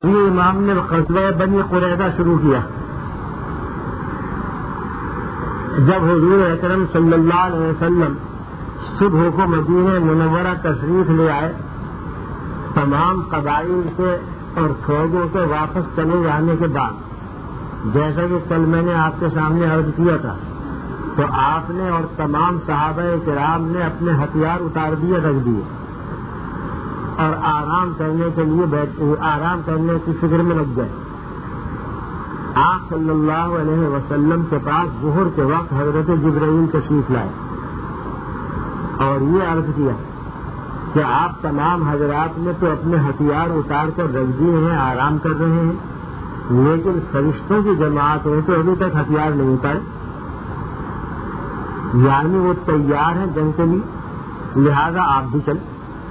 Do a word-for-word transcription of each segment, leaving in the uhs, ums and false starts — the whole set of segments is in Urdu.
یہ امام نے غزوہ بنی قریظہ شروع کیا. جب حضور اکرم صلی اللہ علیہ وسلم صبح کو مدینہ منورہ تشریف لے آئے، تمام قبائل سے اور فوجوں کے واپس چلے جانے کے بعد، جیسا کہ کل میں نے آپ کے سامنے عرض کیا تھا، تو آپ نے اور تمام صحابہ کرام نے اپنے ہتھیار اتار دیے، رکھ دیے اور آرام کرنے کے لیے بیٹھ آرام کرنے کی فکر میں لگ گئے. آپ صلی اللہ علیہ وسلم کے پاس ظہر کے وقت حضرت جبرائیل تشریف لائے اور یہ عرض کیا کہ آپ تمام حضرات نے تو اپنے ہتھیار اتار کر رکھ دیے ہیں، آرام کر رہے ہیں، لیکن فرشتوں کی جماعت ہے تو ابھی تک ہتھیار نہیں اتارے، یعنی وہ تیار ہیں جنگ کے لیے، لہذا آپ بھی چلیں.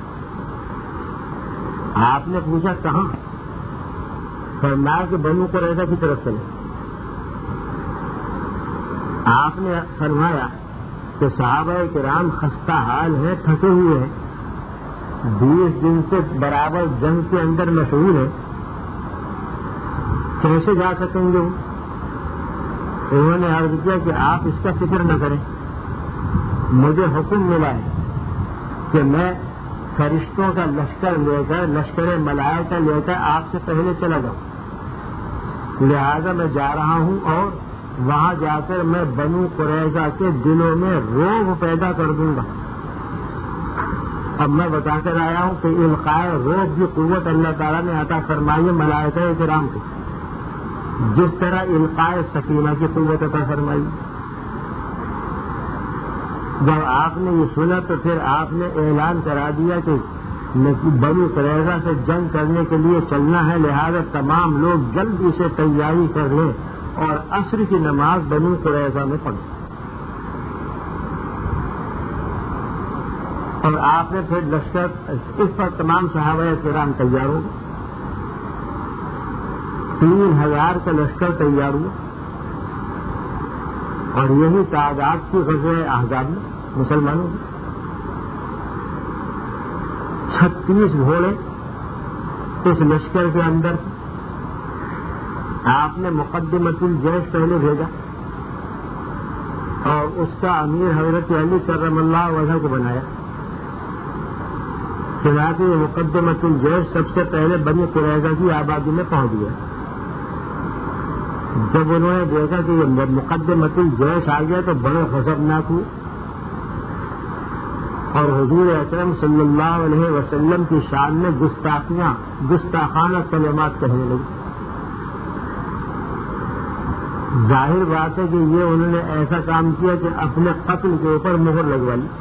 آپ نے پوچھا کہاں؟ فرمایا کہ بنو قریظہ کی طرف چلے. آپ نے فرمایا کہ صحابہ کرام خستہ حال ہیں، تھکے ہوئے ہیں، بیس دن سے برابر جنگ کے اندر مشغول ہیں، کیسے جا سکیں گے؟ انہوں نے عرض کیا کہ آپ اس کا فکر نہ کریں، مجھے حکم ملا ہے کہ میں فرشتوں کا لشکر لے کر، لشکر ملائکہ لے کر آپ سے پہلے چلا جاؤں، لہذا میں جا رہا ہوں اور وہاں جا کر میں بنو قریظہ کے دلوں میں رعب پیدا کر دوں گا. اب میں بتا کر آیا ہوں کہ القاء رعب کی قوت اللہ تعالیٰ نے عطا فرمائی ملائکہ کرام کو، جس طرح القاء سکینہ کی قوت عطا فرمائی. جب آپ نے یہ سنا تو پھر آپ نے اعلان کرا دیا کہ بنی قریظہ سے جنگ کرنے کے لیے چلنا ہے، لہذا تمام لوگ جلدی سے تیاری کر لیں اور عصر کی نماز بنی قریظہ میں پڑھیں. اور آپ نے پھر لشکر اس پر تمام صحابہ کرام تیار ہو گئے، تین ہزار کا لشکر تیار ہوا اور یہی تعداد کی غزوہ احزاب میں مسلمانوں کی. چھتیس گھوڑے اس لشکر کے اندر آپ نے مقدمۃ الجیش پہلے بھیجا اور اس کا امیر حضرت علی کرم اللہ وجہ کو بنایا. چنانچہ یہ مقدمۃ الجیش سب سے پہلے بنی قریظہ کی آبادی میں پہنچ گیا. جب انہوں نے دیکھا کہ یہ مقدمۃ الجیش آ گیا تو بڑے غضبناک ہوئے اور حضور اکرم صلی اللہ علیہ وسلم کی شان میں گستاخیاں گستاخانہ کلمات کہنے لگے. ظاہر بات ہے کہ یہ انہوں نے ایسا کام کیا کہ اپنے قتل کے اوپر مہر لگوا لی.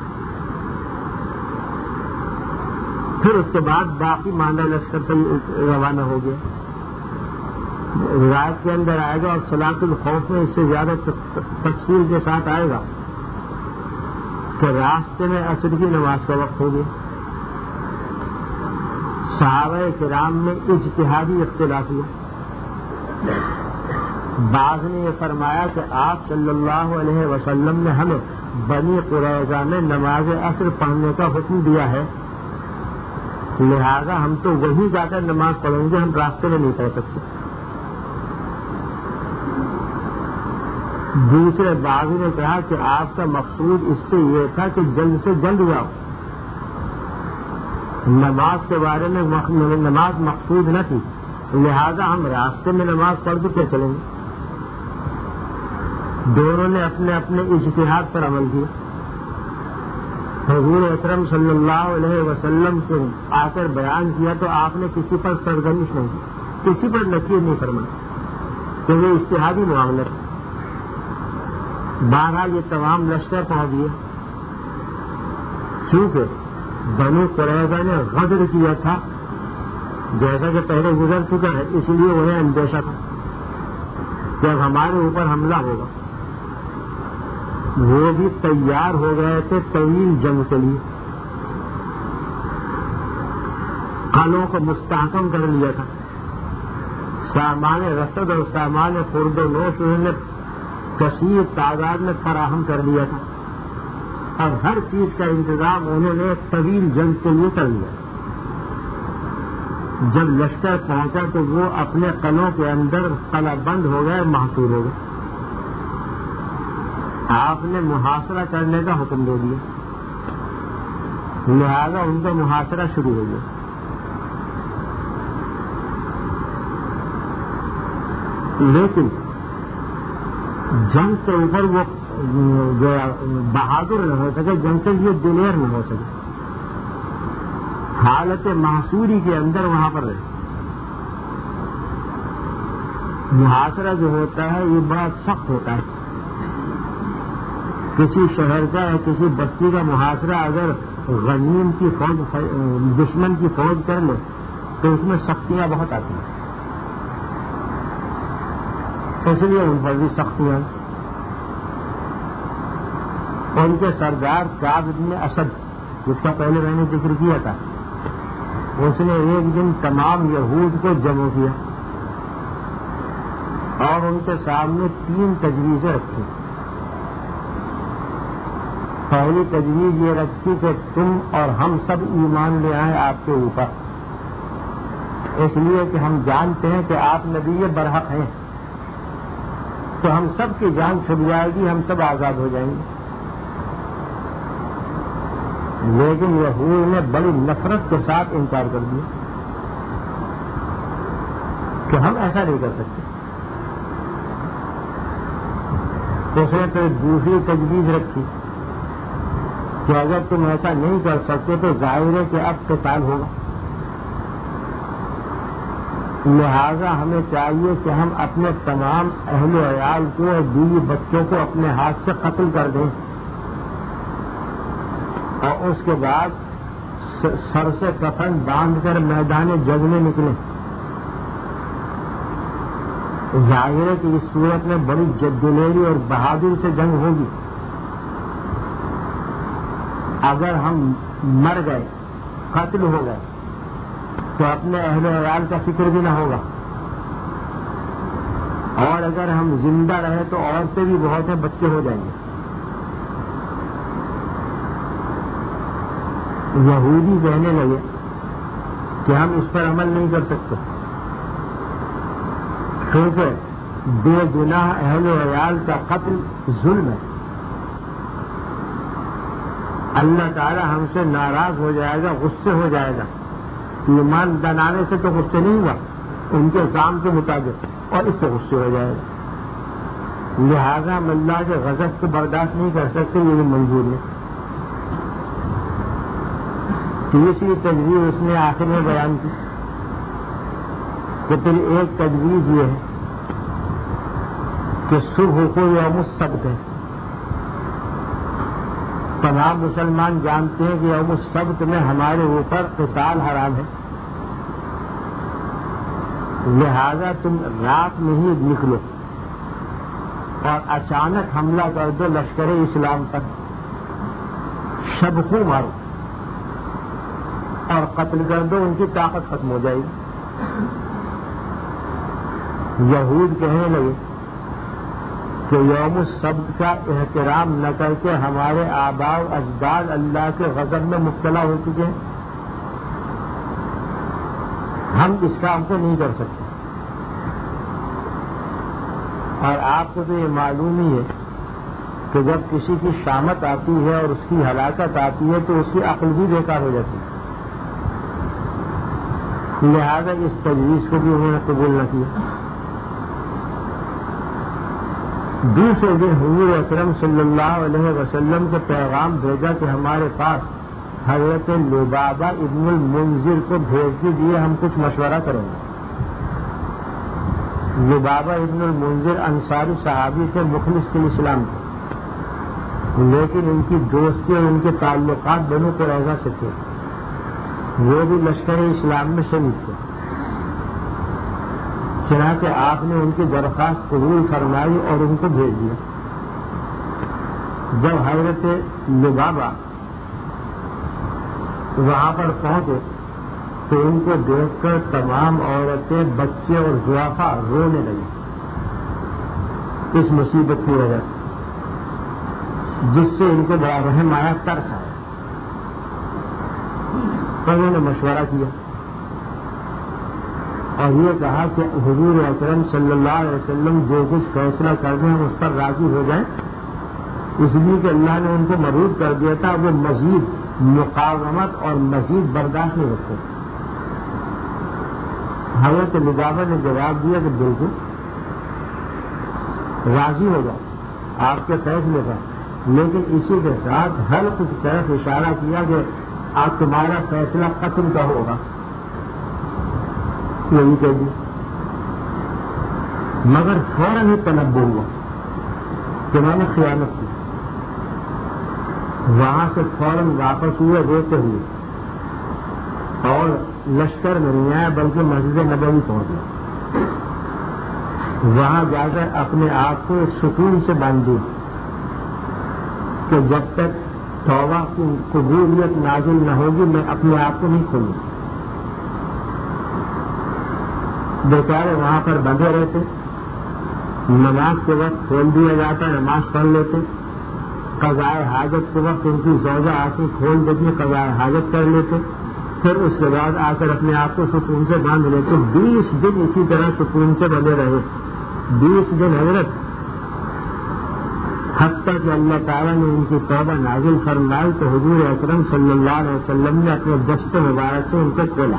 پھر اس کے بعد باقی ماندہ لشکر سے روانہ ہو گیا. روایت کے اندر آئے گا اور صلاۃ الخوف میں اس سے زیادہ تفصیل کے ساتھ آئے گا کہ راستے میں عصر کی نماز کا وقت ہو گیا. صحابہ کرام میں اجتہادی اختلاف ہوا. بعض نے یہ فرمایا کہ آپ صلی اللہ علیہ وسلم نے ہمیں بنی قریظہ میں نماز عصر پڑھنے کا حکم دیا ہے، لہذا ہم تو وہیں جا کر نماز پڑھیں گے، ہم راستے میں نہیں پڑھ سکتے. دوسرے باغی نے کہا کہ آپ کا مقصود اس سے یہ تھا کہ جلد سے جلد جاؤ، نماز کے بارے میں نماز مقصود نہ تھی، لہذا ہم راستے میں نماز پڑھ کے چلیں گے. دونوں نے اپنے اپنے اجتہاد پر عمل کیا. حضور اکرم صلی اللہ علیہ وسلم کو آ کر بیان کیا تو آپ نے کسی پر سرزنش نہیں کی، کسی پر نکیر نہیں فرمائی کہ وہ اجتہادی معاملہ تھا. بہرحال یہ تمام لشکر پہنچ گئے. چونکہ بنو قریظہ نے غدر کیا تھا جیسا کہ پہلے گزر چکا ہے، اس لیے انہیں اندیشہ تھا کہ اب ہمارے اوپر حملہ ہوگا. وہ بھی تیار ہو گئے تھے طویل جنگ کے لیے، قلعوں کو مستحکم کر لیا تھا، سامان رسد اور سامان خورد و نوش انہوں نے کثیر تعداد میں فراہم کر لیا تھا. اب ہر چیز کا انتظام انہوں نے طویل جنگ کے لیے کر لیا. جب لشکر پہنچا تو وہ اپنے قلعوں کے اندر قلعہ بند ہو گئے، محصور ہو گئے. آپ نے محاصرہ کرنے کا حکم دے دیا، لہذا ان کا محاصرہ شروع ہو گیا. لیکن جنگ کے اوپر وہ جو بہادر نہ ہو سکے، جنگ کے لیے دلیر نہ ہو سکے، حالت محصوری کے اندر وہاں پر رہے. محاصرہ جو ہوتا ہے یہ بڑا سخت ہوتا ہے. کسی شہر کا یا کسی بستی کا محاصرہ اگر غنیم کی فوج دشمن کی فوج کر لے تو اس میں سختیاں بہت آتی ہیں، اس لیے ان پر بھی سختیاں. ان کے سردار کعب بن اسد، جس کا پہلے میں نے ذکر کیا تھا، اس نے ایک دن تمام یہود کو جمع کیا اور ان کے سامنے تین تجویزیں رکھی. پہلی تجویز یہ رکھی کہ تم اور ہم سب ایمان لے آئیں آپ کے اوپر، اس لیے کہ ہم جانتے ہیں کہ آپ نبی برحق ہیں، تو ہم سب کی جان چھٹ جائے گی، ہم سب آزاد ہو جائیں گے. لیکن یہود نے بڑی نفرت کے ساتھ انکار کر دیا کہ ہم ایسا نہیں کر سکتے. اس نے پھر دوسری تجویز رکھی کہ اگر تم ایسا نہیں کر سکتے تو ظاہر ہے کہ اب قتال ہوگا، لہذا ہمیں چاہیے کہ ہم اپنے تمام اہل و عیال کو اور بیوی بچوں کو اپنے ہاتھ سے قتل کر دیں اور اس کے بعد سر سے کفن باندھ کر میدان جنگ میں نکلیں. ظاہر ہے کہ اس صورت میں بڑی جدوجہد اور بہادری سے جنگ ہوگی. اگر ہم مر گئے، قتل ہو گئے، تو اپنے اہل و عیال کا فکر بھی نہ ہوگا، اور اگر ہم زندہ رہے تو عورتیں بھی بہت ہیں، بچے ہو جائیں گے. یہودی کہنے لگے کہ ہم اس پر عمل نہیں کر سکتے، کیونکہ بے گناہ اہل و عیال کا قتل ظلم ہے. اللہ تعالی ہم سے ناراض ہو جائے گا، غصے ہو جائے گا. ایمان بنانے سے تو غصے نہیں ہوا، ان کے کام کے مطابق، اور اس سے غصے ہو جائے گا. لہذا ہم اللہ کے غضب کو برداشت نہیں کر سکتے، یہ بھی منظور نہیں. تیسری تجویز اس نے آخر میں بیان کی کہ پھر ایک تجویز یہ ہے کہ صبح کو یوم السبت ہے. تمام مسلمان جانتے ہیں کہ یوم السبت میں ہمارے اوپر قتال حرام ہے، لہذا تم رات میں ہی نکلو اور اچانک حملہ کر دو لشکر اسلام پر، شب کو مارو اور قتل کر دو، ان کی طاقت ختم ہو جائے گی. یہود کہنے لگے کہ یوم السبت کا احترام نہ کر کے ہمارے آباء و اجداد اللہ کے غضب میں مبتلا ہو چکے ہیں، ہم اس کام کو نہیں کر سکتے. اور آپ کو تو یہ معلوم ہی ہے کہ جب کسی کی شامت آتی ہے اور اس کی ہلاکت آتی ہے تو اس کی عقل بھی بیکار ہو جاتی ہے. لہذا اس تجویز کو بھی انہوں نے قبول نہ کیا. دوسرے دن حضور اکرم صلی اللہ علیہ وسلم کو پیغام بھیجا کہ ہمارے پاس حضرت لبابہ ابن المنذر کو بھیج دیجیے، ہم کچھ مشورہ کریں گے. لبابہ ابن المنذر انصاری صحابی سے مخلص کے اسلام تھے، لیکن ان کی دوستی اور ان کے تعلقات بنو قریظہ سے تھے. وہ بھی لشکر اسلام میں شریک تھے. چنانچہ آپ نے ان کی درخواست قبول فرمائی اور ان کو بھیج دیا. جب حضرت لبابہ وہاں پر پہنچے تو ان کو دیکھ کر تمام عورتیں، بچے اور ضعفاء رونے لگے اس مصیبت کی وجہ سے، جس سے ان کو بڑا رحم آیا، ترس آیا. انہوں نے مشورہ کیا اور یہ کہا کہ حضور اکرم صلی اللہ علیہ وسلم جو کچھ فیصلہ کر دیں اس پر راضی ہو جائیں، اس لیے کہ اللہ نے ان کو مرود کر دیا تھا، وہ مزید مقاومت اور مزید برداشت نہیں رکھتے۔ حضرت لبابہ نے جواب دیا کہ بالکل راضی ہو جاؤ آپ کے فیصلے پر، لیکن اسی کے ساتھ حلق کی طرف اشارہ کیا کہ آپ تمہارا فیصلہ قتل کا ہوگا، یہی کہہ دی۔ مگر فوراً ہی تنبہ ہوا کہ میں نے خیانت کی، وہاں سے فوراً واپس ہوئے روتے ہوئے، اور لشکر میں نہیں آیا بلکہ مسجد نبوی پہنچ گیا۔ وہاں جا کر اپنے آپ کو سکون سے باندھ دیا کہ جب تک توبہ کی قبولیت نازل نہ ہوگی میں اپنے آپ کو نہیں کھولوں۔ بیچارے وہاں پر بندھے رہتے، نماز کے وقت کھول دیا جاتا، نماز پڑھ لیتے، قضاء حاجت کے وقت ان کی زوجہ آ کے کھول دیتی، قضاء حاجت کر لیتے، پھر اس کے بعد آ کر اپنے آپ کو سکون سے باندھ لیتے۔ بیس دن اسی طرح سکون سے بندے رہے، بیس دن حضرت، حتیٰ کہ اللہ تعالیٰ نے ان کی توبہ نازل فرمائی تو حضور اکرم صلی اللہ علیہ وسلم نے اپنے دست مبارک سے ان کو کھولا۔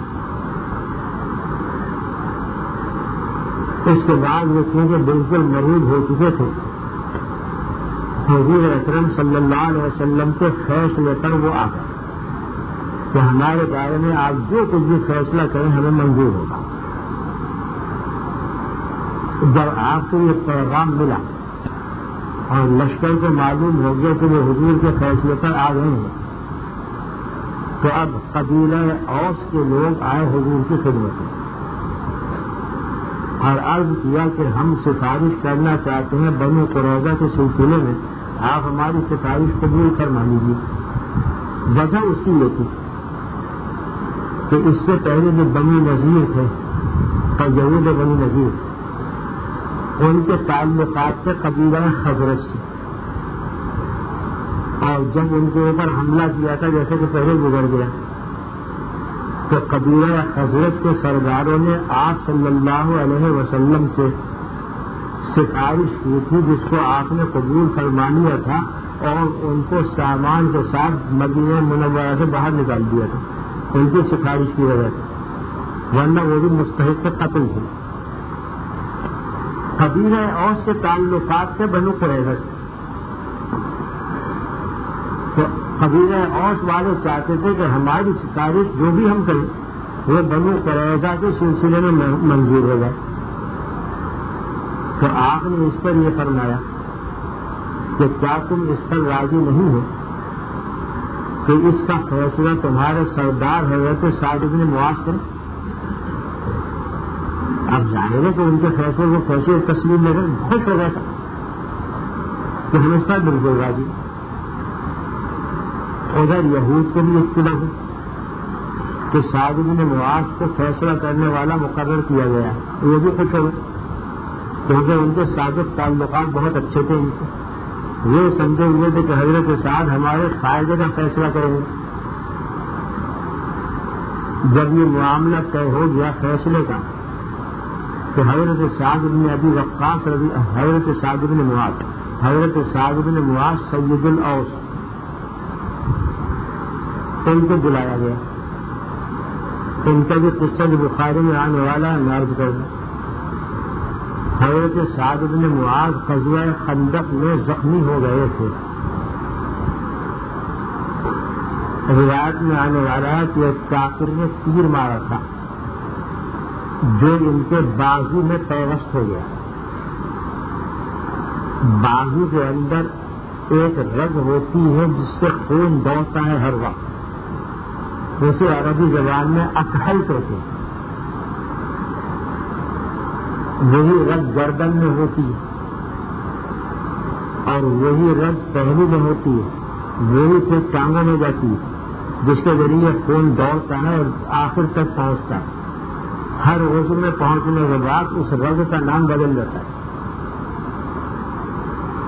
اس کے بعد وہ کیونکہ بالکل مرید ہو چکے تھے، حضور اکرم صلی اللہ علیہ وسلم کے فیصلے پر وہ آ گئے کہ ہمارے بارے میں آپ جو کچھ بھی فیصلہ کریں ہمیں منظور ہوگا۔ جب آپ کو یہ پیغام ملا اور لشکر کو معلوم ہو گیا کہ وہ حضور کے فیصلے پر آ گئے ہیں، تو اب قبیلہ اوس کے لوگ آئے حضور کی خدمت میں اور عرض کیا کہ ہم سفارش کرنا چاہتے ہیں بنو قریظہ کے سلسلے میں، آپ ہماری سفارش قبول فرما لیجیے۔ وجہ اس کی یہ تھی کہ اس سے پہلے جو بنی نذیر تھے، یہود بنی نذیر، ان کے تعلقات سے قبیلہ خزرج سے، اور جب ان کے اوپر حملہ کیا تھا جیسے کہ پہلے گزر گیا، تو قبیلہ خزرج کے سرداروں نے آپ صلی اللہ علیہ وسلم سے سفارش کی تھی جس کو آپ نے قبول فرما لیا تھا، اور ان کو سامان کے ساتھ مدینہ منورہ سے باہر نکال دیا تھا ان کی سفارش کی وجہ سے، ورنہ وہ بھی مستحق قتل تھے۔ قبیلہ اوس کے تعلقات سے بنو قریظہ سے، تو قبیلہ اوس والے چاہتے تھے کہ ہماری سفارش جو بھی ہم کریں وہ بنو قریظہ کے سلسلے میں منظور ہو جائے۔ تو آپ نے اس پر یہ فرمایا کہ کیا تم اس پر راضی نہیں ہو کہ اس کا فیصلہ تمہارے سردار حضرت سعد بن معاذ کریں؟ اب ظاہر ہے کہ ان کے فیصلے کو کیسے تسلیم لے کر خوش ہو گیا تھا کہ ہم اس پر بالکل راضی۔ ادھر یہود کو بھی اطلاع ہو کہ سعد بن معاذ کو فیصلہ کرنے والا مقرر کیا گیا، وہ بھی خوش ہو گئے کیونکہ ان کے سابق تعلقات بہت اچھے تھے ان کے، وہ سمجھے ہوئے تھے کہ حضرت سعد ہمارے فائدے کا فیصلہ کریں گے۔ جب یہ معاملہ طے ہو گیا فیصلے کا تو حضرت سعد بن ابی وقاص رضی حضرت سعد بن معاذ حضرت سعد بن معاذ سید الاوس ان کو بلایا گیا۔ ان کا بھی قصہ جو بخاری میں آنے والا ہے عرض کر دیں۔ حضرت سعد بن معاذ غزوہ خندق میں زخمی ہو گئے تھے۔ روایت میں آنے والا ہے کہ ایک کافر نے تیر مارا تھا جو ان کے بازو میں پیوست ہو گیا۔ بازو کے اندر ایک رگ ہوتی ہے جس سے خون دوڑتا ہے ہر وقت، جسے عربی زبان میں اکحل کہتے ہیں۔ وہی رگ گردن میں ہوتی ہے اور وہی رگ پہلو میں ہوتی ہے، وہی پھر ٹانگوں میں جاتی ہے جس کے ذریعے خون دوڑتا ہے اور آخر تک پہنچتا ہے۔ ہر عضو میں پہنچنے کے بعد اس رگ کا نام بدل جاتا ہے۔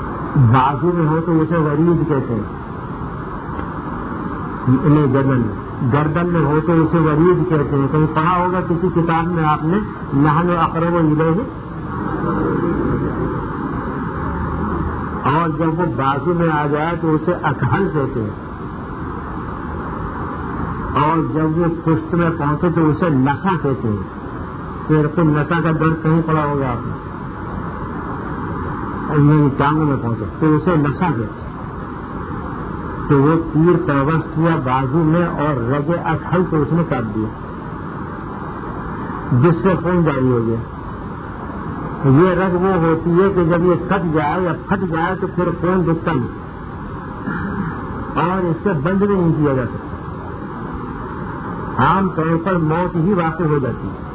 بازو میں ہو تو اسے ورید کہتے ہیں، انہیں گردن میں، گردن میں ہو تو اسے ورید کہتے ہیں. کہیں پڑھا ہوگا کسی کتاب میں آپ نے نحن اقرب الیہ. اور جب وہ بازو میں آ جائے تو اسے اکحل کہتے ہیں. اور جب وہ پشت میں پہنچے تو اسے نسا کہتے ہیں. پھر تو نسا کا درد کہیں پڑا ہوگا آپ نے, اور یہ ٹانگوں میں پہنچے تو اسے نسا کہتے ہیں. تو وہ تیر پیوست ہوا بازو میں اور رگ اکحل کو اس نے کاٹ دیا, جس سے خون جاری ہو گیا. یہ رگ وہ ہوتی ہے کہ جب یہ کٹ جائے یا پھٹ جائے تو پھر خون دکھتا نہیں, اور اس سے بند بھی نہیں کیا جا سکتا. عام طور پر موت ہی واقع ہو جاتی ہے.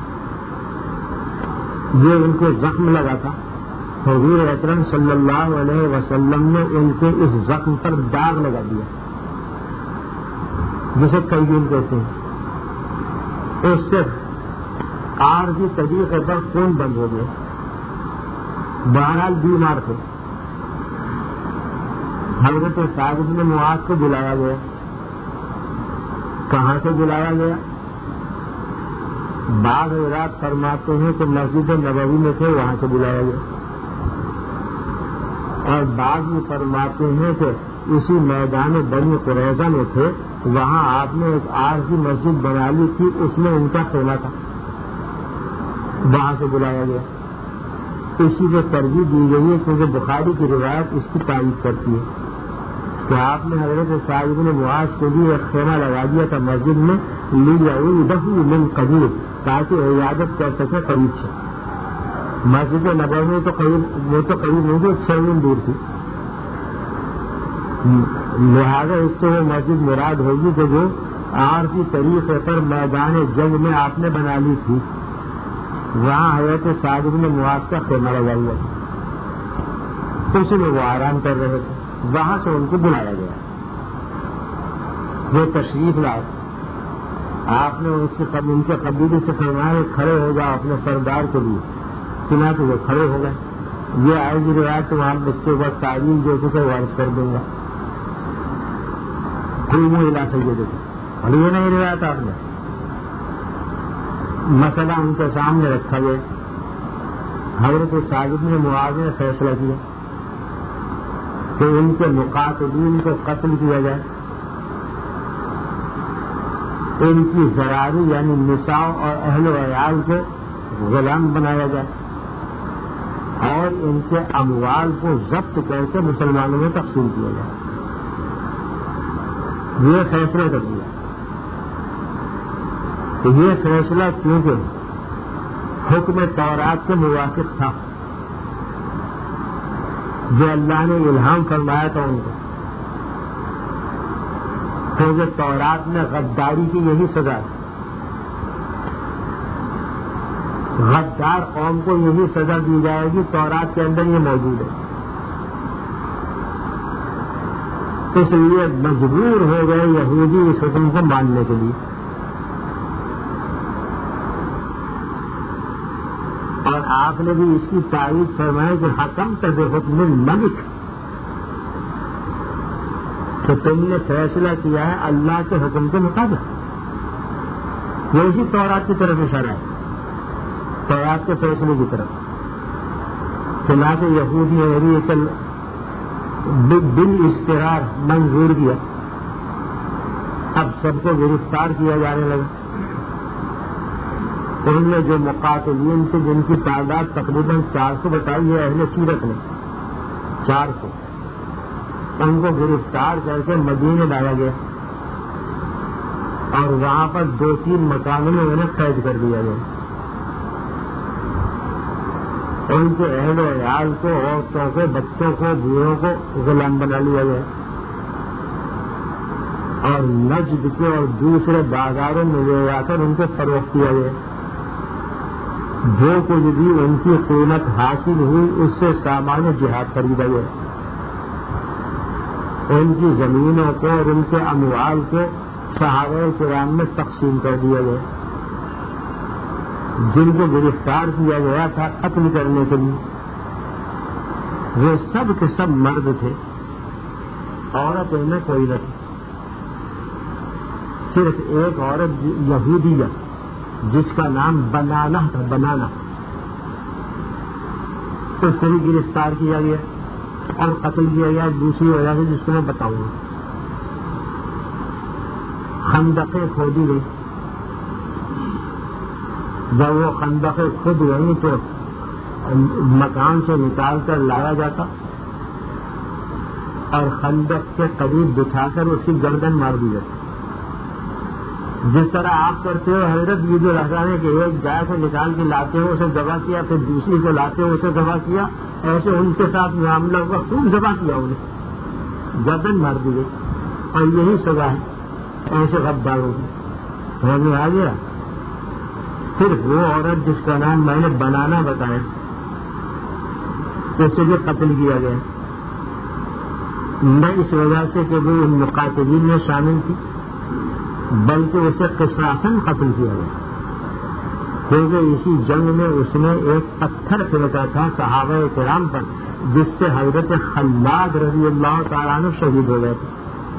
یہ ان کو زخم لگا تھا. حضور اکرم صلی اللہ علیہ وسلم نے ان کے اس زخم پر داغ لگا دیا, جسے قیدین کہتے ہیں. اس سے عارضی طریقے پر خون بند ہو گیا. بہرحال بیمار تھے. حضرت سعد بن معاذ کو بلایا گیا. کہاں سے بلایا گیا؟ بعض حضرات فرماتے ہیں کہ مسجد نبوی میں تھے, وہاں سے بلایا گیا. اور بعض میں فرماتے ہیں کہ اسی میدان بنی قریظہ میں تھے, وہاں آپ نے ایک عارضی مسجد بنا لی تھی, اس میں ان کا خیمہ تھا, وہاں سے بلایا گیا. اسی کو ترجیح دی گئی ہے کیونکہ بخاری کی روایت اس کی تعریف کرتی ہے کہ آپ نے حضرت سعد بن معاذ کے لیے ایک خیمہ لگا دیا تھا مسجد میں, لیعودہ من قریب, تاکہ عیادت کر سکے قریب سے. مسجد نبوی تو قریب وہ تو قریب نہیں تھی, چھ دن دور تھی. لہٰذا اس سے وہ مسجد مراد ہوگی کہ جو عارضی طریقے پر میدان جنگ میں آپ نے بنا لی تھی, وہاں حضرت سعد بن معاذ کا خیمہ لگا ہوا تھا. اسی میں وہ آرام کر رہے تھے. وہاں سے ان کو بلایا گیا. وہ تشریف لائے. آپ نے ان کے قبیلے سے فرمایا کھڑے ہو جاؤ اپنے سردار کے لیے. سنا تو وہ کھڑے ہو گئے. یہ آئے گی روایت تمہارے بچے کو تعلیم جو کہ وارث کر دوں گا. کوئی وہ علاقے دے دیتے اور یہ نہیں روایت آپ نے. مسئلہ ان کے سامنے رکھا گیا. حضرت سعد بن معاذ نے فیصلہ کیا کہ ان کے مقاتلین کو قتل کیا جائے, ان کی ذراری یعنی نساء اور اہل و عیال کو غلام بنایا جائے, اور ان کے اموال کو ضبط کر کے مسلمانوں میں تقسیم کیا جائے. یہ فیصلہ کر دیا. تو یہ فیصلہ کیونکہ حکم تورات کے موافق تھا جو اللہ نے الہام فرمایا تھا ان کو, کیونکہ تورات میں غداری کی یہی سزا ہے. غدار قوم کو یہی سزا دی جائے گی, تورات کے اندر یہ موجود ہے. اس لیے مجبور ہو گئے یہودی اس حکم کو ماننے کے لیے. اور آپ نے بھی اس کی تعریف فرمائی کہ حکم تب حکم الملک, کہ تم نے فیصلہ کیا ہے اللہ کے حکم کے مطابق. یہ اسی تورات کی طرف اشارہ ہے, تورات کے فیصلے کی طرف. چنانچہ یہودی نے اصل بال استقرار منظور کیا. اب سب کو گرفتار کیا جانے لگا. ان میں جو مقاتلین تھے جن کی تعداد تقریباً چار سو بتائی ہے اہل سیرت نے, چار سو, ان کو گرفتار کر کے مدینے لایا گیا اور وہاں پر دو تین مکانوں میں انہیں قید کر دیا گیا. ان کے اہل و عیال کو, عورتوں کو, بچوں کو, بوڑھوں کو غلام بنا لیا گیا اور نجد کے اور دوسرے بازاروں میں لے جا کر ان کو فروخت کیا گیا. جو کچھ بھی ان کی قیمت حاصل ہوئی اس سے سامان جہاد خریدا گیا. ان کی زمینوں کو اور ان کے اموال کو صحابہ کرام میں تقسیم کر دیا گیا. جن کو گرفتار کیا گیا تھا قتل کرنے کے لیے وہ سب کے سب مرد تھے, عورت ان میں کوئی نہ تھی. صرف ایک عورت یہودیہ جس کا نام بنانا تھا، بنانا، اس کو بھی گرفتار کیا گیا اور قتل کیا گیا دوسری وجہ سے جس کو میں بتاؤں گا۔ خندقیں کھودی گئی، جب وہ خندقیں کھود گئی تو مکان سے نکال کر لایا جاتا اور خندق کے قریب بٹھا کر اس کی گردن مار دی جاتی، جس طرح آپ کرتے ہو حضرت عید الاضحیٰ کہ ایک گائے سے نکال کے لاتے ہو اسے ذبح کیا، پھر دوسری کو لاتے ہو اسے ذبح کیا، ایسے ان کے ساتھ معاملہ ہوا، خوب ذبح کیا انہیں، گردن مار دی گئی، اور یہی سزا ہے ایسے غداروں کی۔ سمجھ میں آ گیا؟ صرف وہ عورت جس کا نام میں نے بنانا بتایا اسے بھی قتل کیا گیا، نہ اس وجہ سے کہ وہ ان مقاتلین میں شامل تھی بلکہ اسے قصاصاً قتل کیا گیا، کیونکہ اسی جنگ میں اس نے ایک پتھر پھینکا تھا صحابہ کرام پر جس سے حضرت خلاد رضی اللہ تعالیٰ عنہ شہید ہو گئے تھے۔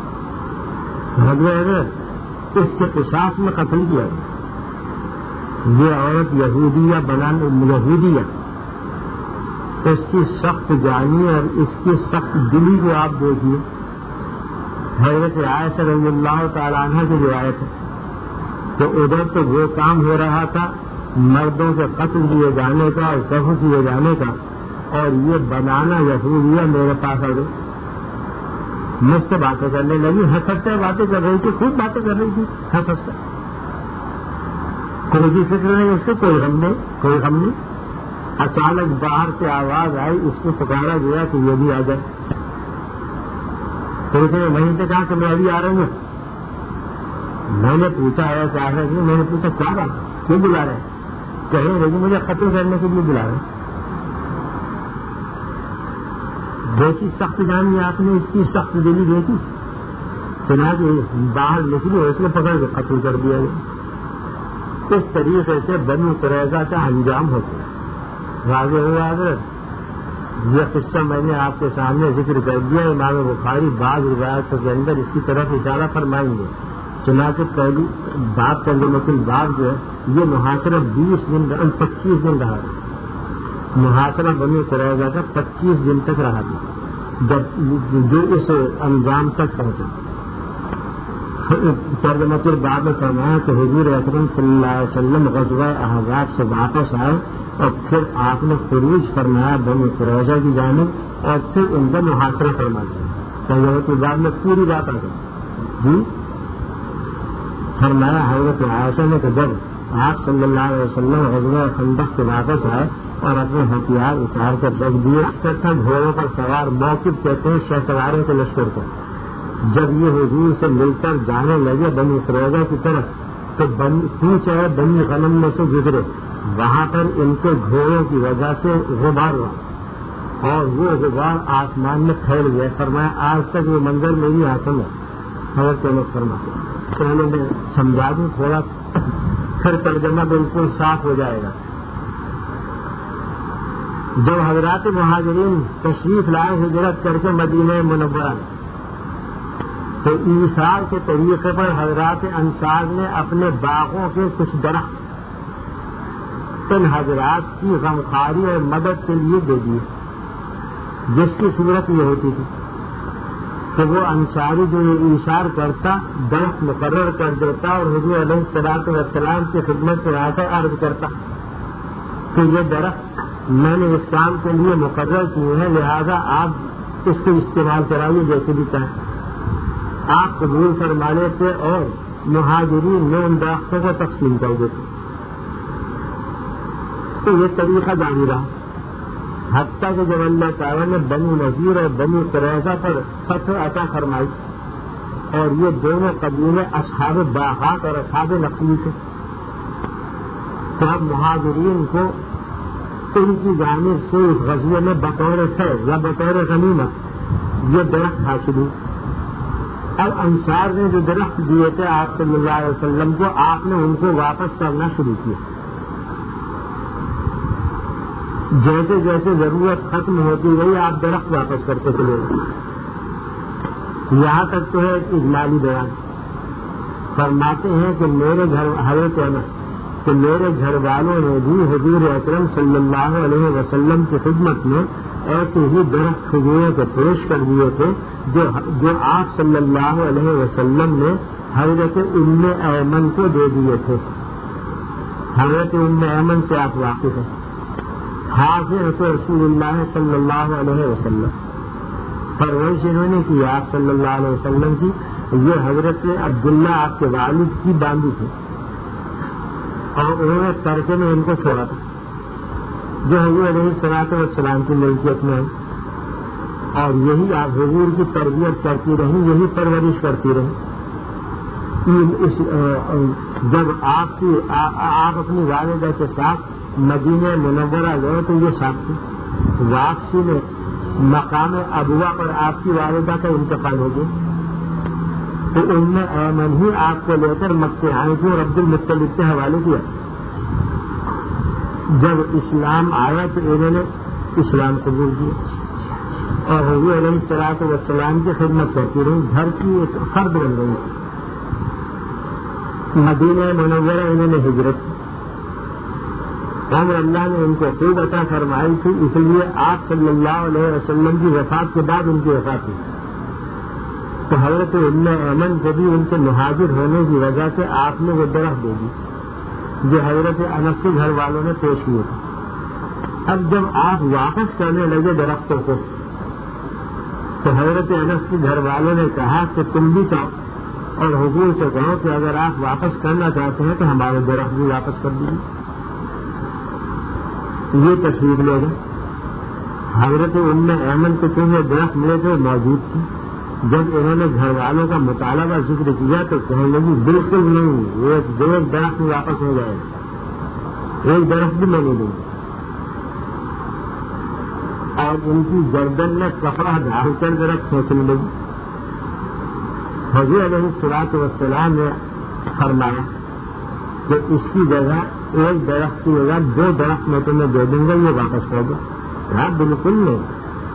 اس کے قصاص میں قتل کیا گیا۔ یہ عورت یہودیہ بنانے یہودیہ اس کی سخت جانی اور اس کی سخت دلی کو آپ دیکھیے۔ حضرت عائشہ رضی اللہ تعالیٰ عنہ کی روایت ہے کہ ادھر تو وہ کام ہو رہا تھا مردوں کے قتل کیے جانے کا اور ذبح کیے جانے کا، اور یہ بنانا یہودیہ میرے پاس آ گئی، مجھ سے باتیں کرنے لگی، ہنس ہنستے باتیں کر رہی تھی، خوب باتیں کر رہی تھی ہنس ہنستے، کوئی بھی فکر نہیں اس کو، کوئی غم نہیں کوئی غم نہیں۔ اچانک باہر سے آواز آئی، اس کو پکارا گیا کہ یہ بھی آ جائے، تو اس نے وہیں سے کہا کہ میں ابھی آ رہا ہوں۔ میں نے پوچھا ہے کیا ہے، میں نے پوچھا کیا بات ہے، کیوں بلا رہے ہیں؟ کہیں رہے مجھے قتل کرنے کے لیے بلا رہے ہیں۔ دیکھی سخت جانی آپ نے، اس کی سخت دلی دیکھی، سنا کہ باہر نکلی اور اس نے پکڑ کے قتل کر دیا گیا۔ اس طریقے سے بنو قریظہ کا انجام ہوتا ہے۔ واضح ہوا حضرت، یہ قصہ میں نے آپ کے سامنے ذکر کر دیا۔ امام بخاری بعض روایتوں کے اندر اس کی طرف اشارہ فرمائیں گے۔ چنانچہ پہلی بات ترجمۃ الباب جو ہے یہ محاصرہ بیس دن پچیس دن رہا تھا، محاصرہ بنو قریظہ کا پچیس دن تک رہا تھا جب جو اس انجام تک پہنچا۔ ترجمۃ الباب میں فرمایا کہ حضور اکرم صلی اللہ علیہ وسلم غزوہ احزاب سے واپس آئے اور پھر آپ نے خروج فرمایا بنو قریظہ کی جانب اور پھر ان کا محاصرہ فرما دیا۔ ترجمۃ الباب میں پوری بات آ گئی جی۔ فرمایا حضرت عائشہ نے کہ جب آپ صلی اللہ علیہ وسلم غزوہ خندق سے واپس آئے اور اپنے ہتھیار اتار کر رکھ دیے، تھا گھوڑوں پر سوار، موقف کہتے ہیں شہ سواروں کے لشکر کو۔ جب یہ حضور سے مل کر جانے لگے بنی قریظہ کی طرف تو پوچھ ہے بنی غنم میں سے گزرے، وہاں پر ان کے گھوڑوں کی وجہ سے غبار ہوا اور وہ غبار آسمان میں پھیل گیا۔ فرمایا آج تک وہ منظر میری آنکھوں میں حضرت نے فرمایا۔ پہلے میں سمجھا دوں تھوڑا، پھر ترجمہ بالکل صاف ہو جائے گا۔ جب حضرات مہاجرین تشریف لائے ہجرت کر کے مدینہ منورہ تو ایثار کے طریقے پر حضرات انصار نے اپنے باغوں کے کچھ درخت ان حضرات کی غمخواری اور مدد کے لیے دے دیے، جس کی صورت یہ ہوتی تھی کہ وہ انصاری جو یہ ایثار کرتا درخت مقرر کر دیتا اور حضور علیہ الصلوۃ والسلام کی خدمت میں آ کر عرض کرتا کہ یہ درخت میں نے اس کام کے لیے مقرر کیے ہیں، لہذا آپ اس کو استعمال کرائیے جیسے بھی چاہیں۔ آپ قبول فرما لیتے اور مہاجرین میں ان درختوں کو تقسیم کر دیتے، تو یہ طریقہ جاری رہا حتیٰ کہ جب اللہ تعالیٰ نے بنو نذیر اور بنو قریظہ پر فتح عطا فرمائی اور یہ دونوں قبیلے اصحاب باغات اور اصحاب نخیل تھے، تو اب مہاجرین کو ان کی جانب سے اس غزوے میں بطور خیر یا بطور غنیمت یہ درخت حاصل ہوئی۔ اب انصار نے جو درخت دیے تھے آپ صلی اللہ علیہ وسلم کو، آپ نے ان کو واپس کرنا شروع کیا۔ جیسے جیسے ضرورت ختم ہوتی گئی آپ درخت واپس کرتے چلے گئے۔ یہاں تک تو ہے اجمالی بیان۔ فرماتے ہیں کہ میرے گھر حضرت انس کہ میرے گھر والوں نے بھی حضور اکرم صلی اللہ علیہ وسلم کی خدمت میں ایسے ہی درخت کھجوروں کو پیش کر دیے تھے جو جو آپ صلی اللہ علیہ وسلم نے حضرت ام ایمن کو دے دیے تھے. حضرت ام ایمن سے آپ واقف ہیں. حافظ رسول اللہ صلی اللہ علیہ وسلم پرورش انہوں نے کی آپ صلی اللہ علیہ وسلم کی. یہ حضرت عبداللہ آپ کے والد کی باندھی تھی اور انہوں نے ترکے میں ان کو چھوڑا تھا جو حضور علیہ الصلوۃ والسلام کی ملکیت میں ہے. اور یہی آپ حضور کی تربیت کرتی رہی, یہی پرورش کرتی رہی. جب آپ کی آپ اپنی والدہ کے ساتھ مدینہ منورہ گئے تو یہ ساتھ تھی. واپسی میں مقام ابوا پر آپ کی والدہ کا انتقال ہو گیا تو ان نے ایمن ہی آپ کو لے کر مکے آئے تھے اور عبد المطلب کے حوالے کیا. جب اسلام آیا تو انہوں نے اسلام قبول کیا اور حضور علیہ الصلوۃ والسلام کی خدمت کرتی رہی. گھر کی ایک فرد بن گئی. مدینہ منورہ انہوں نے ہجرت کی. عمر اللہ نے ان کو خوب عطا فرمائی تھی, اس لیے آپ صلی اللہ علیہ وسلم کی وفات کے بعد ان کی وفات ہوئی. تو حضرت ام ایمن کو بھی ان کے مہاجر ہونے کی وجہ سے آپ نے وہ درخت دے دی جو حضرت انس کے گھر والوں نے پیش کیے تھے. اب جب آپ واپس کرنے لگے درختوں کو تو حضرت انس کے گھر والوں نے کہا کہ تم بھی چاہو اور حضور سے کہو کہ اگر آپ واپس کرنا چاہتے ہیں تو ہمارے درخت بھی واپس کر دیجیے. یہ تشریف لے گئے. حضرت ام ایمن کو چونکہ درخت ملے تھے موجود تھی. جب انہوں نے گھر والوں کا مطالبہ ذکر کیا تو کہنے لگی بالکل نہیں, ایک ایک درخت واپس ہو جائے گا, ایک درخت بھی میں نہیں دوں گی. اور ان کی گردن میں کپڑا ڈال کر درخت کھینچنے لگی. حضور علیہ الصلوۃ والسلام نے فرمایا کہ اس کی جگہ ایک درخت کی جگہ دو درخت میں تمہیں دے دوں گا, یہ واپس کر دو. ہاں بالکل نہیں.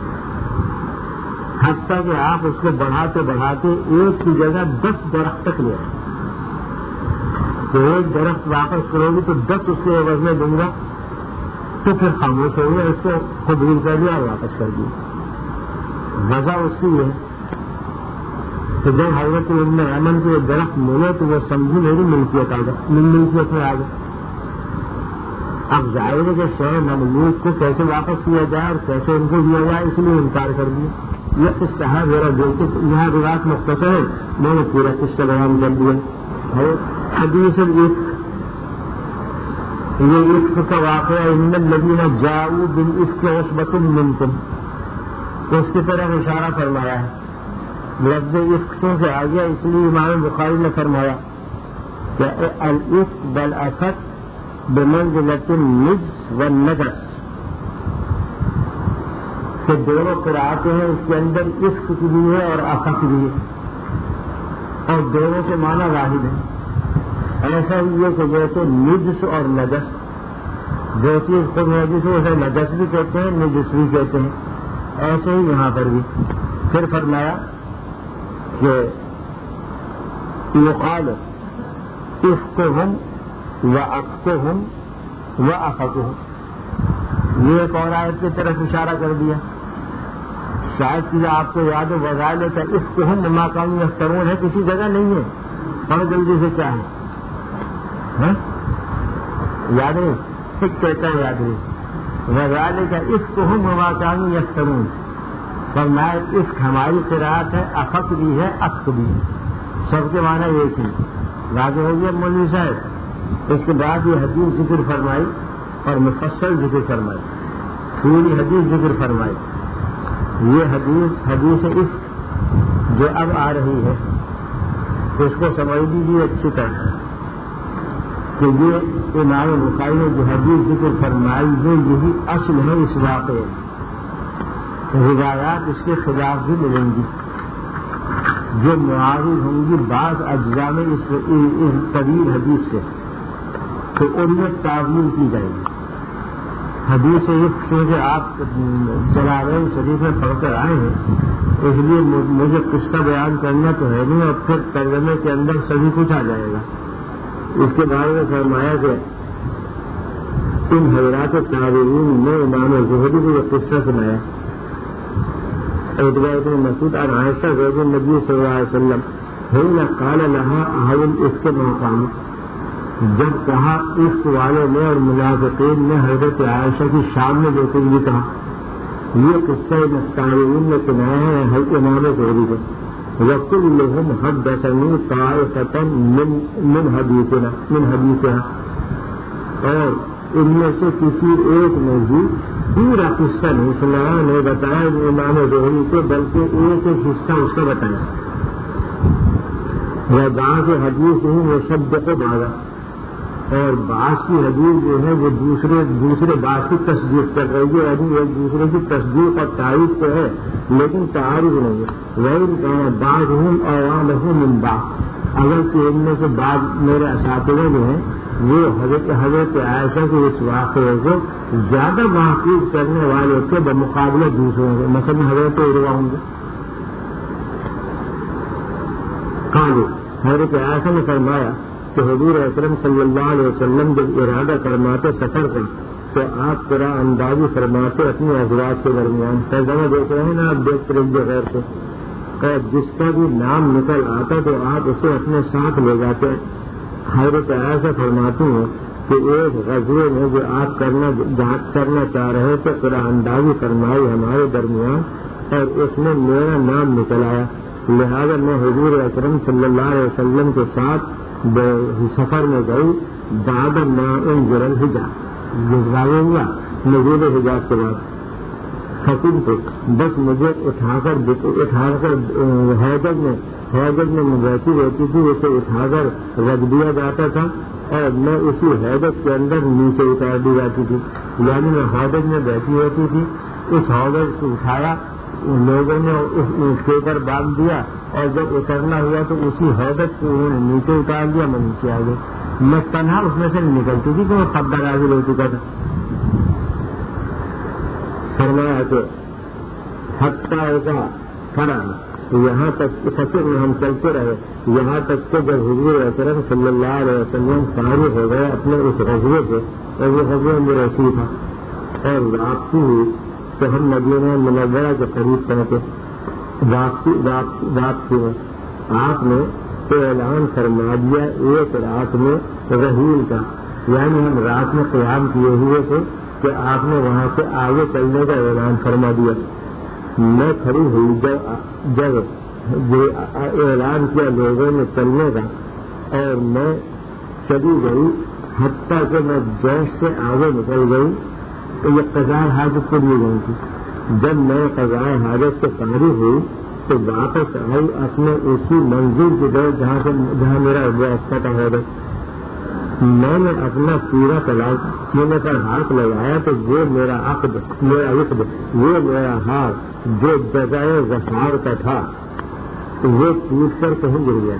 حتیٰ کہ آپ اس کو بڑھاتے بڑھاتے ایک کی جگہ دس درخت تک لے آئے. تو ایک درخت واپس کرو گی تو دس اس کے عوض میں دوں گا. تو پھر خاموش ہو گیا, اس کو قبول کر لیا اور واپس کر دیا. وجہ اس کی ہے کہ جب حضرت ام ایمن کو ایک درخت ملے تو وہ سمجھی میری ملکیت آ گئی, ملکیت میں آ گئی. اب ظاہر ہے کہ شہر مملوک کو کیسے واپس کیا جائے اور کیسے ان کو دیا جائے, اس لیے انکار کر دیا. یہ قصہ ہے میرا دیکھتے یہاں روایت مختصر ہے, میں نے پورا قصہ بیان کر دیا. حدیث العفق, یہ عفق کا واقعہ ان الذین جاؤوا بالعفق عصبۃ منکم, اس کی طرف اشارہ فرمایا ہے. لفظ عفق سے آ گیا, اس لیے امام بخاری نے فرمایا کہ العفق بالاصح بمنزلۃ النجس والنجس, کہ دونوں قرآتیں ہیں, اس کے اندر عفق کی بھی ہے اور اصح کی بھی ہے, اور دونوں کے معنی واحد ہیں. ایسا ہی ہے کہ جیسے نجس اور نجس جو چیز خود نجس ہے اسے نجس بھی کہتے ہیں, نجس بھی کہتے ہیں. ایسے ہی یہاں پر بھی پھر فرمایا کہ یقال عفقہم و عقدہم و اخذہم, یہ ایک اور آیت کی طرف اشارہ کر دیا. شاید چیزیں آپ کو یاد ہو, وغیرہ کا عفقہم وما کانوا یفترون ہے, کسی جگہ نہیں ہے. اور جلدی سے کیا ہے یاد ہے, کہتا ہے یاد ہے وغیرہ کا عفقہم وما کانوا یفترون. فرمایا عفق ہماری قرأت ہے, اخذ بھی ہے, عقد بھی ہے, سب کے معنی ایک ہی. واضح ہو گیا مولوی صاحب. اس کے بعد یہ حدیث ذکر فرمائی اور مفصل ذکر فرمائی, پوری حدیث ذکر فرمائی. یہ حدیث حدیث عفق جو اب آ رہی ہے اس کو سمجھ لیجیے اچھی طرح کہ یہ امام بخاری نے جو حدیث ذکر فرمائی ہے یہی اصل ہے اس واقعے. روایات اس کے خلاف بھی ملیں گی جو معارض ہوں گی بعض اجزاء میں اس طویل حدیث سے, تو ان میں تعویل کی جائے گی. حدیث عفق سے آپ جلالین شریف میں پڑھ کر آئے ہیں، اس لیے مجھے قصہ بیان کرنا تو ہے نہیں، اور پھر ترجمے کے اندر سبھی کچھ آ جائے گا۔ اس کے بارے میں فرمایا کہ ان حضرات تابعین نے امام زہری کو یہ قصہ سنایا، عتبہ بن مسعود اور عائشہ زوج النبی صلی اللہ علیہ وسلم حين قال لها اهل الافك ما قالوا، جب کہا عفق والوں نے اور منافقین نے حضرت عائشہ کی شام میں جو کچھ بھی کہا، یہ قصہ تابعین نے سنایا ہے امام زہری کو۔ وكلهم حدثني طائفة من من حديثنا من حديثها، اور ان میں سے کسی ایک نے بھی پورا قصہ نہیں سنایا، نہیں بتایا امام زہری کو، بلکہ ایک ایک حصہ اس کا بتایا۔ وہ بعض حدیث ہی وہ شبد کو بھاگا، اور بعض کی حدیث جو ہے وہ دوسرے دوسرے بعض کی تصدیق کر رہی ہے، ابھی ایک دوسرے کی تصدیق اور تعریف تو ہے لیکن تعارف نہیں ہے۔ وہی کہنا بعض ہوں عوام ہوں من بعض، اگر کہ ان میں سے بعض میرے اساتذہ جو ہیں وہ حضرت حضرت عائشہ کے اس واقعے کو زیادہ محفوظ کرنے والے کے بمقابلہ دوسروں کے، مثلا حضرت عروہ ہوں گے۔ قالوا، حضرت عائشہ نے فرمایا کہ حضور اکرم صلی اللہ علیہ وسلم جب ارادہ فرماتے سفر کا تو آپ قرآن اندازی فرماتے اپنی ازواج کے درمیان۔ ترجمہ دیکھ رہے ہیں نا آپ، دیکھ رہے غیر سے، اور جس کا بھی نام نکل آتا تو آپ اسے اپنے ساتھ لے جاتے۔ حضرت عائشہ فرماتی ہیں کہ ایک غزوے میں جو آپ کرنا کرنا چاہ رہے تھے قرآن اندازی فرمائی ہمارے درمیان، اور اس میں میرا نام نکل آیا، لہذا میں حضور اکرم صلی اللہ علیہ وسلم کے ساتھ سفر میں گئی۔ بعد ما انزل الحجاب، گزارے ہوا نزول حجاب کے بعد، حکم کو بس مجھے اٹھا کر اٹھا کر حیدر میں حیدر میں بیٹھی رہتی تھی، اسے اٹھا کر رکھ دیا جاتا تھا اور میں اسی حیدر کے اندر نیچے اتار دی جاتی تھی، یعنی میں حیدر میں بیٹھی ہوتی تھی، اس حیدر کو اٹھایا لوگوں نے اس کے اوپر باندھ دیا، اور جب اترنا ہوا تو اسی حیدت کو انہوں نے نیچے اتار دیا، میں نیچے آ گئی۔ میں تنہا اس میں سے نکلتی تھی کہ وہ قبضہ نازل ہو چکا تھا۔ فرمایا کہ حتیٰ ایسا کھڑا یہاں تک فصل میں ہم چلتے رہے، یہاں تک کہ جب حضور اکرم صلی اللہ علیہ وسلم فارغ ہو گئے اپنے اس غزوے سے، اور وہ غزوہ مرسی تھا، اور واپسی ہوئی تو ہم مدینہ منورہ کے قریب پہنچے۔ واپسی واپسی میں آپ نے اعلان فرما دیا ایک رات میں رحیل کا، یعنی ہم رات میں قیام کیے ہوئے تھے کہ آپ نے وہاں سے آگے چلنے کا اعلان فرما دیا۔ میں کھڑی ہوئی جب جب جو اعلان کیا لوگوں نے چلنے کا، اور میں چلی گئی حتیٰ کہ میں جیش سے آگے نکل گئی تو یہ قضاء حاجت کے لیے گئی تھی۔ جب میں قضاء حاجت سے فارغ ہوئی تو واپس آئی اپنے اسی منزل کی طرف جہاں سے جہاں میرا راستہ تھا ہے۔ میں نے اپنا سیرا تلاش سینے پر ہاتھ لگایا تو وہ میرا عقد میرا عقد وہ میرا ہاتھ جو جزائے غفار کا تھا وہ ٹوٹ کر کہیں گر گیا۔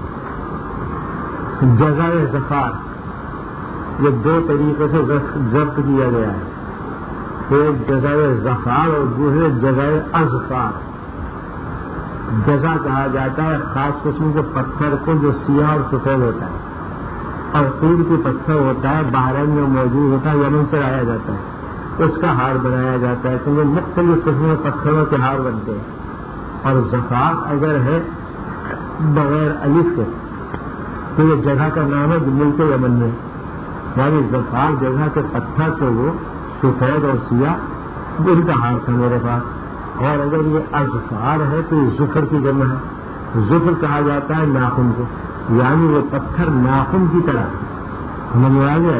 جزائے غفار یہ دو طریقے سے ضبط کیا گیا ہے، ایک جزائے ظفار اور دوسرے جزائے اظفار۔ جزا کہا جاتا ہے خاص قسم کے پتھر کو جو سیاہ اور سفید ہوتا ہے، اور قیمتی پتھر ہوتا ہے بحرین میں موجود ہوتا ہے، یمن سے لایا جاتا ہے، اس کا ہار بنایا جاتا ہے، کیونکہ مختلف قسم کے پتھروں کے ہار بنتے ہیں۔ اور ظفار اگر ہے بغیر الف کے تو یہ جگہ کا نام ہے جو ملک یمن میں، یعنی ظفار جگہ کے پتھر کو وہ سفید اور سیاہ ان کا ہار تھا میرے پاس۔ اور اگر یہ اظفار ہے تو یہ ظفر کی جمع ہے، ظفر کہا جاتا ہے ناخن کو، یعنی وہ پتھر ناخن کی طرح سمجھ میں آ گیا۔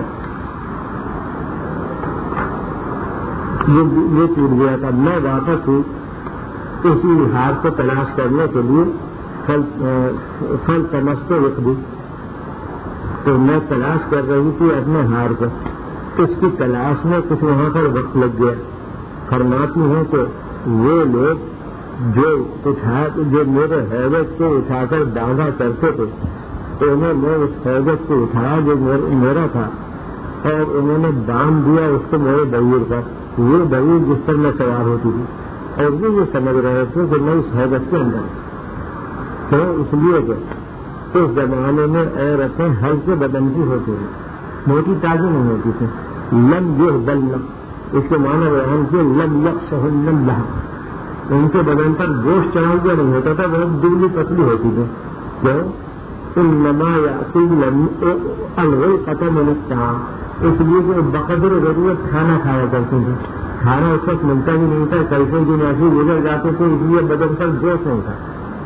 یہ ٹوٹ گیا تھا، میں واپس ہوئی اسی ہار کو تلاش کرنے کے لیے پھل تمستے رکھ دی، تو میں تلاش کر رہی تھی اپنے ہار کو، اس کی تلاش میں کچھ وہاں پر وقت لگ گیا۔ فرماتی ہیں کہ وہ لوگ جو اٹھا جو میرے حیرت کو اٹھا کر باندھا کرتے تھے، انہوں نے اس حیرت کو اٹھایا جو میرا تھا، اور انہوں نے باندھ دیا اس کو میرے بعیر پر، یہ بعیر جس پر میں سوار ہوتی تھی، اور وہ یہ سمجھ رہے تھے کہ میں اس حیبت کے اندر ہوں۔ تو اس لیے کہ اس زمانے میں عورتیں ہلکے بدن کی ہوتی ہیں، موٹی تازی نہیں ہوتی تھی۔ لم یحبلن، اس کے معنی بیان کیے لم یقشہن اللہ، ان کے بدن پر گوشت چڑھا ہوا نہیں ہوتا تھا، بہت دبلی پتلی ہوتی تھی۔ کیوں؟ انما یأکل الغلقۃ من الطعام، اس لیے کہ بقدر ضرورت کھانا کھایا کرتے تھے، کھانا اس وقت ملتا بھی نہیں تھا، کیسے دن ایسے گزر جاتے تھے، اس لیے بدن پر گوشت نہیں تھا۔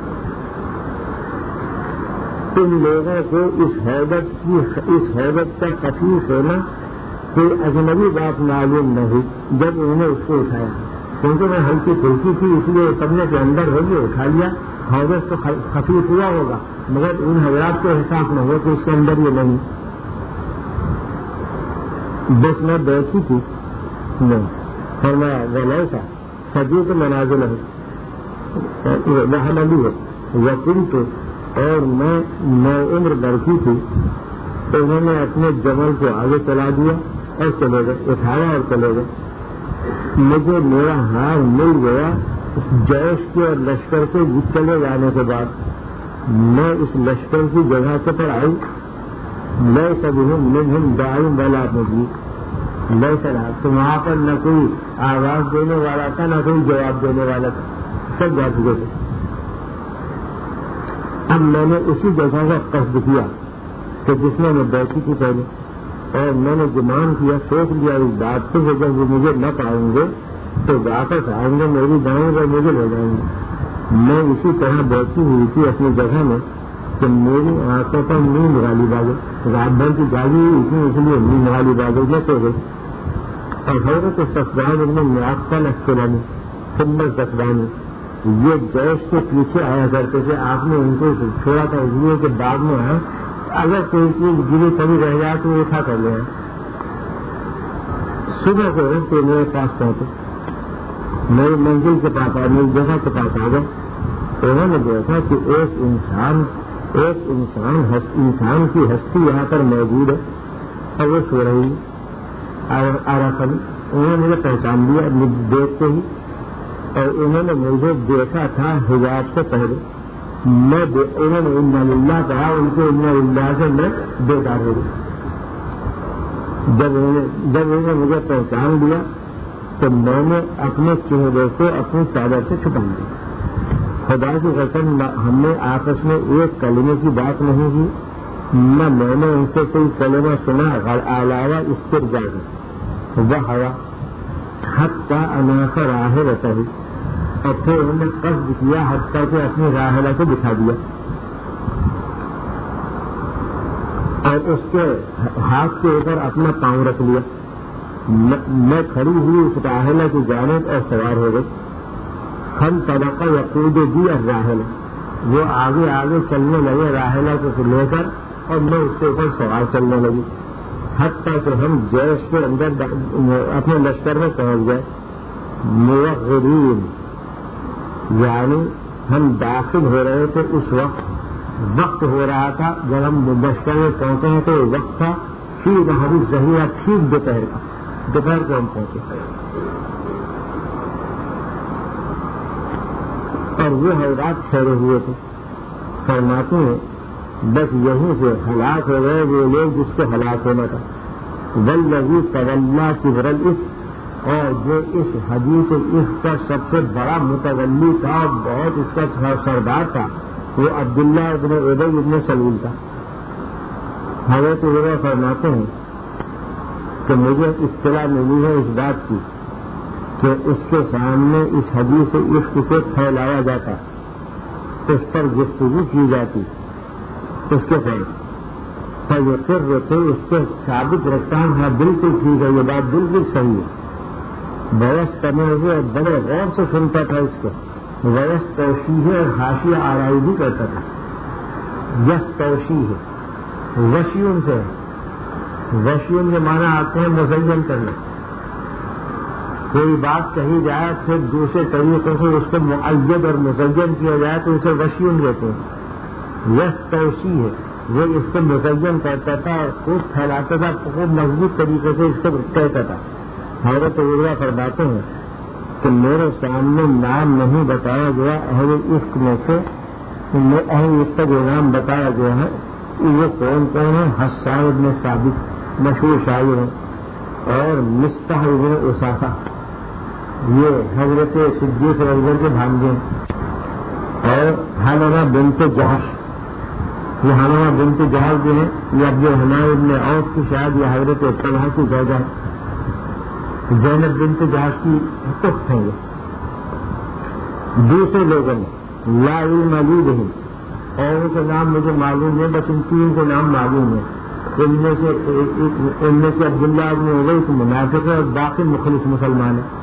ان لوگوں کو اس حیبت کی اس حیبت کا خفیف ہونا کوئی اجنبی بات معلوم نہیں جب انہوں نے اس کو اٹھایا، کیونکہ میں ہلکی پھلکی تھی اس لیے سمجھنے کے اندر ہوگی اٹھا لیا، حیبت تو خفیف ہوا ہوگا، مگر ان حضرات کو احساس نہ ہو کہ اس کے اندر یہ نہیں۔ بس میں بیٹھی تھی فرمایا ولیسا سجود منازل ہے وہاں نبی ہے یقین تو، اور میں نو عمر لڑکی تھی، تو انہوں نے اپنے جمل کو آگے چلا دیا اور چلے گئے، اٹھایا اور چلے گئے۔ مجھے میرا ہار مل گیا جیش کے اور لشکر کے چلے جانے کے بعد، میں اس لشکر کی جگہ کے پر آئی، میں سب منہم داعی ولا مجیب، میں چلا تو وہاں پر نہ کوئی آواز دینے والا تھا نہ کوئی جواب دینے والا تھا، سب جا چکے تھے۔ اب میں نے اسی جگہ کا قصد کیا کہ جس میں میں بیٹھی تھی پہلے، اور میں نے گمان کیا، سوچ لیا اس بات سے کہ جب وہ مجھے نہ پائیں گے تو واپس آئیں گے، میری جائیں گے، مجھے لے جائیں گے۔ میں اسی طرح بیٹھی ہوئی تھی اپنی جگہ میں کہ میری آنکھوں پر نیند غالب آ گئی، رات بھر کی جاگی ہوئی تھی اس لیے نیند غالب آ گئی، میں سو گئی۔ اور حضرت صفوان بن معطل السلمی ثم الزکوانی یہ جیش کے پیچھے آیا کرتے تھے، آپ نے ان کو چھوڑا تھا اس لیے کہ بعد میں آئے، اگر کوئی چیز گری کبھی رہ جائے تو وہ اٹھا کر لے آئے۔ صبح کو تو میرے پاس پہنچے، میری منزل کے پاس آئے، میری جگہ کے پاس آ گئے۔ انہوں نے دیکھا کہ ایک انسان ایک انسان انسان کی ہستی یہاں پر موجود ہے اور وہ سو رہی آرافن، انہوں نے مجھے پہچان لیا دیکھتے ہی، اور انہوں نے مجھے دیکھا تھا حجاب سے پہلے، میں انہوں نے انا للہ کہا، ان کے انا للہ سے میں بیدار ہو گیا۔ جب انہوں نے مجھے پہچان لیا تو میں نے اپنے چہرے کو اپنی چادر سے چھپا دیا۔ خدا کی قسم ہم نے آپس میں ایک کلمے کی بات نہیں کی، نہ میں نے ان سے کوئی کلمہ سنا علاوہ استرجاع کا، وہ ہوا حتیٰ اناخ راہ رہتا ہی، اور پھر انہوں نے قصد کیا حتیٰ کہ اپنی راحلہ کو بٹھا دیا، اور اس کے ہاتھ کے اوپر اپنا پاؤں رکھ لیا۔ میں کھڑی ہوئی اس راحلہ کی جانب اور سوار ہو گئی۔ ہم طبقہ یقود دی اور راحلہ، وہ آگے آگے چلنے لگے راحلہ کو لے کر، اور میں اس کے اوپر سوار چلنے لگی، حتیٰ کہ ہم جیش کے اندر اپنے لشکر میں پہنچ گئے۔ موغرین یعنی ہم داخل ہو رہے تھے، اس وقت وقت ہو رہا تھا جب ہم لشکر میں پہنچے ہیں تو وقت تھا پھر ہماری ظہیرہ ٹھیک دوپہر کا، دوپہر کو ہم پہنچے، اور وہ حضرات ٹھہرے ہوئے تھے۔ فرماتے ہیں بس یہیں سے ہلاک ہو گئے وہ لوگ جس کو ہلاک ہونا تھا۔ والذی تولی کبر الافک، اور جو اس حدیث افک کا سب سے بڑا متولی تھا اور بہت اس کا سردار تھا، وہ عبداللہ ابن ابی ابن سلول تھا۔ حضرت عمر فرماتے ہیں کہ مجھے اطلاع ملی ہے اس بات کی کہ اس کے سامنے اس حدیث افک کو پھیلایا جاتا، اس پر گفتگو کی جاتی، اس کے پاس فیقر رہتے اس کو ثابت رکھتا ہوں، ہاں بالکل ٹھیک ہے، یہ بات بالکل صحیح ہے۔ بحث کرنے ہوئے اور بڑے غور سے سنتا تھا اس کو، ویس توشیح اور حاشیہ آرائی بھی کرتا تھا۔ یس توشیح وشیون سے، وشیون کے معنی آتے ہیں مزین کرنا، کوئی بات کہی جائے پھر دوسرے طریقے سے اس کو معید اور مزین کیا جائے تو اسے وشیون کہتے ہیں۔ یس توشیح وہ اس کو مزین کرتا تھا اور خوب پھیلاتا تھا، خوب مضبوط طریقے سے اس کو کہتا تھا. حضرت عروہ فرماتے ہیں کہ میرے سامنے نام نہیں بتایا گیا اہل عشق میں سے، اہل عشق کا جو نام بتایا گیا ہے وہ کون کون ہے؟ حسان ابن ثابت مشہور شاعر ہیں، اور مصطح ابن اسافہ یہ حضرت صدیق اکبر کے بھانجے ہیں، اور حنانہ بنت جہش، یہ حنانہ بنت جہش جو ہے یہ عبد الرحمن ابن عوف کی شاید یہ حضرت طلحہ کی زوجہ ہے، زینب بنت جہش کی اخت ہیں. یہ دوسرے لوگوں نے لا علم لی بہن، اور ان کے نام مجھے معلوم ہے، بس ان تین کے نام معلوم ہے. ان میں سے ان میں سے عبداللہ ابن اویس منافق ہے اور باقی مخلص مسلمان ہے.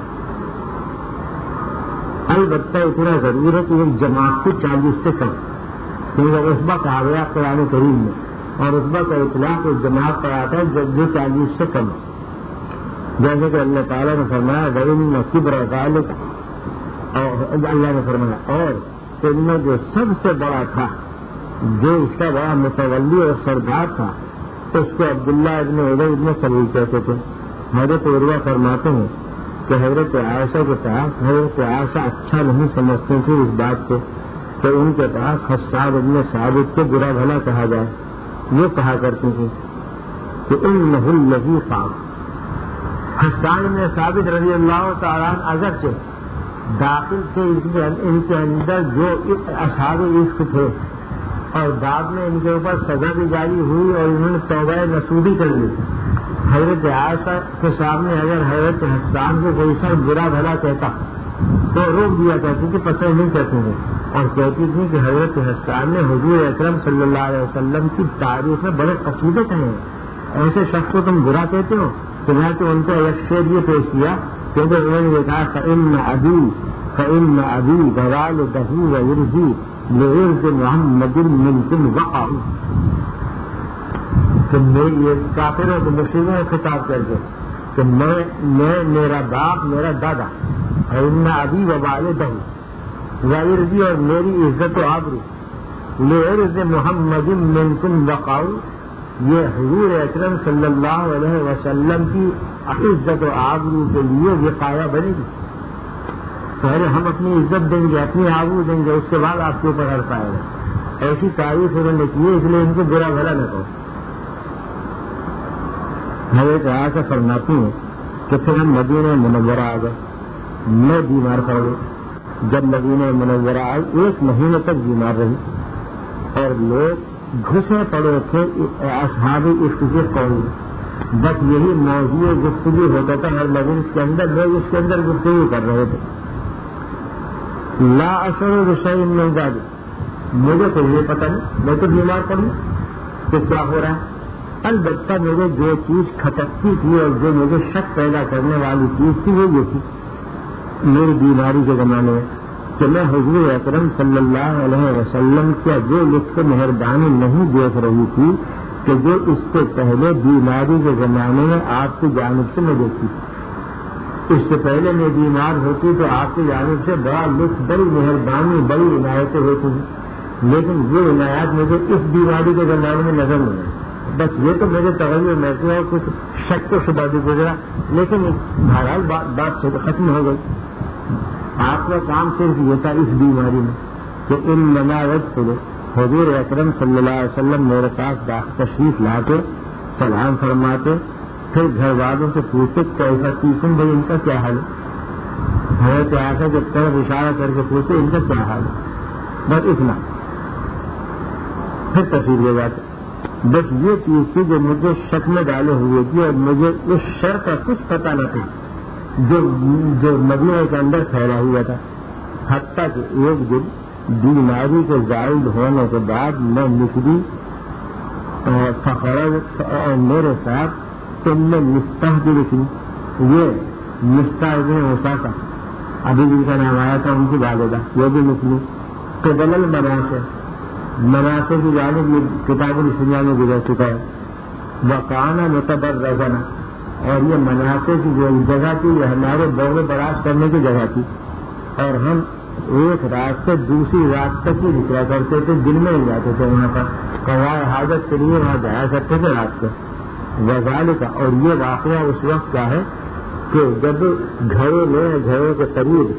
البتہ اتنا ضرور ہے کہ ایک جماعت کی چالیس سے کم، کیونکہ رتبہ کہا گیا قرآن کریم میں، اور رتبہ کا اطلاق ایک جماعت پر آتا ہے جب جو چالیس سے کم، جیسے کہ اللہ تعالیٰ نے فرمایا غیر کبر غالب، اور اللہ نے فرمایا اور ان میں جو سب سے بڑا تھا، جو اس کا بڑا متولی اور سردار تھا، اس کو عبداللہ ابن ابی ابن سلول کہتے تھے. حضرت عروہ فرماتے ہیں کہ حضرت عائشہ کے پاس حضرت عائشہ اچھا نہیں سمجھتے تھے اس بات کو کہ ان کے پاس حسان ابن ثابت کو برا بھلا کہا جائے. یہ کہا کرتے تھے کہ انہ الذی قال، حسان ابن ثابت رضی اللہ تعالیٰ اگرچہ داخل تھے ان کے اندر جو اصحاب عشق تھے، اور بعد میں ان کے اوپر سزا بھی جاری ہوئی اور انہوں نے توبہ نصوبی کر لی. حضرت عائشہ کے سامنے اگر حضرت حسان کو کوئی سا برا بھلا کہتا تو روک دیا کرتی کہ پسند نہیں کرتے تھے، اور کہتی تھی کہ حضرت حسان نے حضور اکرم صلی اللہ علیہ وسلم کی تعریف میں بڑے قصیدے کہے ہیں، ایسے شخص کو تم برا کہتے ہو. تو میں تو ان کو ایک شعر یہ پیش کیا کیونکہ انہوں نے یہ کہا فإن ابی فإن ابی غوالدہ ویرضی لعرض محمد منکم وقع، کہ میں یہ کافروں کو مشرکوں کو خطاب کر کے کہ میں میں میرا باپ میرا دادا فإن ابی ووالدہ ویرضی اور میری عزت و آبرو لعرض محمد منکم وقع، یہ حضور اکرم صلی اللہ علیہ وسلم کی عزت و آبرو کے لیے وقایہ بنے گی. پہلے ہم اپنی عزت دیں گے، اپنی آبرو دیں گے، اس کے بعد آپ کے اوپر حرف آئے گا. ایسی تعریف انہوں نے کی ہے، اس لیے ان کو برا بھلا نہ کہو. حضرت عائشہ فرماتی ہیں کہ پھر ہم مدینہ منورہ آ گئے، میں بیمار پڑ گئی. جب مدینہ منورہ آئی ایک مہینے تک بیمار رہی، اور لوگ گھسے پڑے تھے اصحاب عشق کے قول. بس یہی موضوع گفتگو ہوتا تھا ہر مجلس کے اندر، لوگ اس کے اندر گفتگو کر رہے تھے. لا اشعر بشیء من ذلک، مجھے تو یہ پتہ نہیں، میں تو بیمار پڑی کہ کیا ہو رہا ہے. البتہ مجھے جو چیز کھٹکتی تھی اور جو مجھے شک پیدا کرنے والی چیز تھی وہ یہ تھی میری بیماری کے زمانے میں کہ میں حضور اکرم صلی اللہ علیہ وسلم کا جو لطف مہربانی نہیں دیکھ رہی تھی کہ جو اس سے پہلے بیماری کے زمانے میں آپ کی جانب سے میں دیکھی. اس سے پہلے میں بیمار ہوتی تو آپ کی جانب سے بڑا لطف، بڑی مہربانی، بڑی عنایتیں ہوتی ہیں، لیکن یہ عنایات مجھے اس بیماری کے زمانے میں نظر نہیں آئی. بس یہ تو مجھے تغیر محسوس ہے، کچھ شک و شبہ بھی گزرا، لیکن بہرحال بات ختم ہو گئی. آپ کا کام صرف یہ تھا اس بیماری میں کہ ان مناوت کو حضور اکرم صلی اللہ علیہ وسلم میرے پاس تشریف لا کے سلام فرماتے، پھر گھر والوں سے پوچھتے کیسا تیسن بھائی ان کا کیا حال ہے، حضرت عائشہ کی طرف اشارہ کر کے پوچھتے ان کا کیا حال ہے، بس اتنا، پھر تشریف لے جاتے. بس یہ چیز تھی جو مجھے شک میں ڈالے ہوئے تھی، اور مجھے اس شر کا کچھ پتہ نہ تھا جو جو مدینہ کے اندر پھیلا ہوا تھا. حتیٰ کہ ایک دن بیماری کے زائد ہونے کے بعد میں نکلی اور میرے ساتھ تم نے مستح بھی لکھی. یہ مستح ابن اسافہ ابھی جن کا نام آیا تھا ان کی والدہ، یہ بھی نکلی. قبل المناصر، مناصر کی جانب یہ کتاب الاسلام میں گزر چکا ہے. وکانا متبرزنا، اور یہ مناصر کی جو جگہ تھی یہ ہمارے بول براز کرنے کی جگہ تھی، اور ہم ایک راستے دوسری راستے کی نکلا کرتے تھے، دن میں ہی جاتے تھے وہاں پر. قضائے حاجت کے لیے وہاں جایا کرتے تھے رات کو وزال کا. اور یہ واقعہ اس وقت کا ہے کہ جب گھروں میں گھروں کے قریب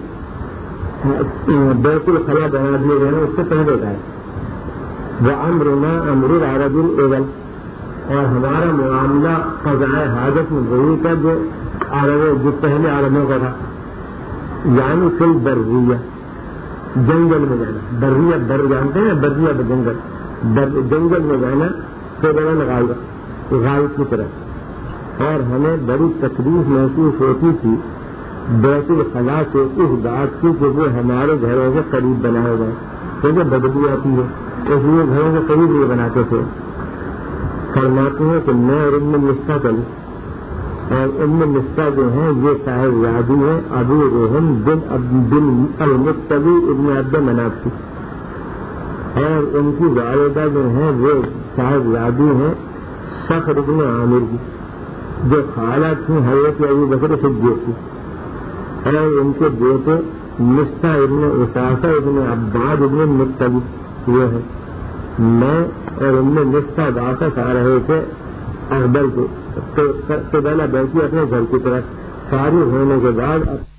بیت الخلا بنا دیے گئے اس سے پہلے کا ہے. وہ امرنا امر العرب الاول, اور ہمارا معاملہ قضائے حاجت میں وہی کا جو عرب جو پہلے عربوں کا تھا, یعنی فی البریہ جنگل میں جانا. بریہ بر جانتے ہیں, بریہ جنگل, جنگل میں جانا فیضان غائب غائب کی طرف. اور ہمیں بڑی تکلیف محسوس ہوتی تھی بیت الخلا سے اس بات کی کہ وہ ہمارے گھروں کے قریب بنائے گئے, کیونکہ بدبو آتی ہے, اس لیے گھروں کے قریب یہ بناتے تھے. فرماتے ہیں کہ میں اور ام مستہ چلوں, اور ام مستہ جو ہیں یہ صاحب یادی ہیں ابو روحم بن بن المطلب ابن عبد مناف کی, اور ان کی والدہ جو ہیں وہ صاحب یادی ہیں صخر ابن عامر کی, جو خالہ تھیں حضرت ابو بکر صدیق کی. اور ان کے بیٹے مستہ ابن اساسہ ابن عباد ابن مطلب یہ ہے. میں اور ان میں مستہ واپس آ رہے تھے اکبر کو, تو پہلا بیٹھی اپنے گھر کی طرف. فارغ ہونے کے بعد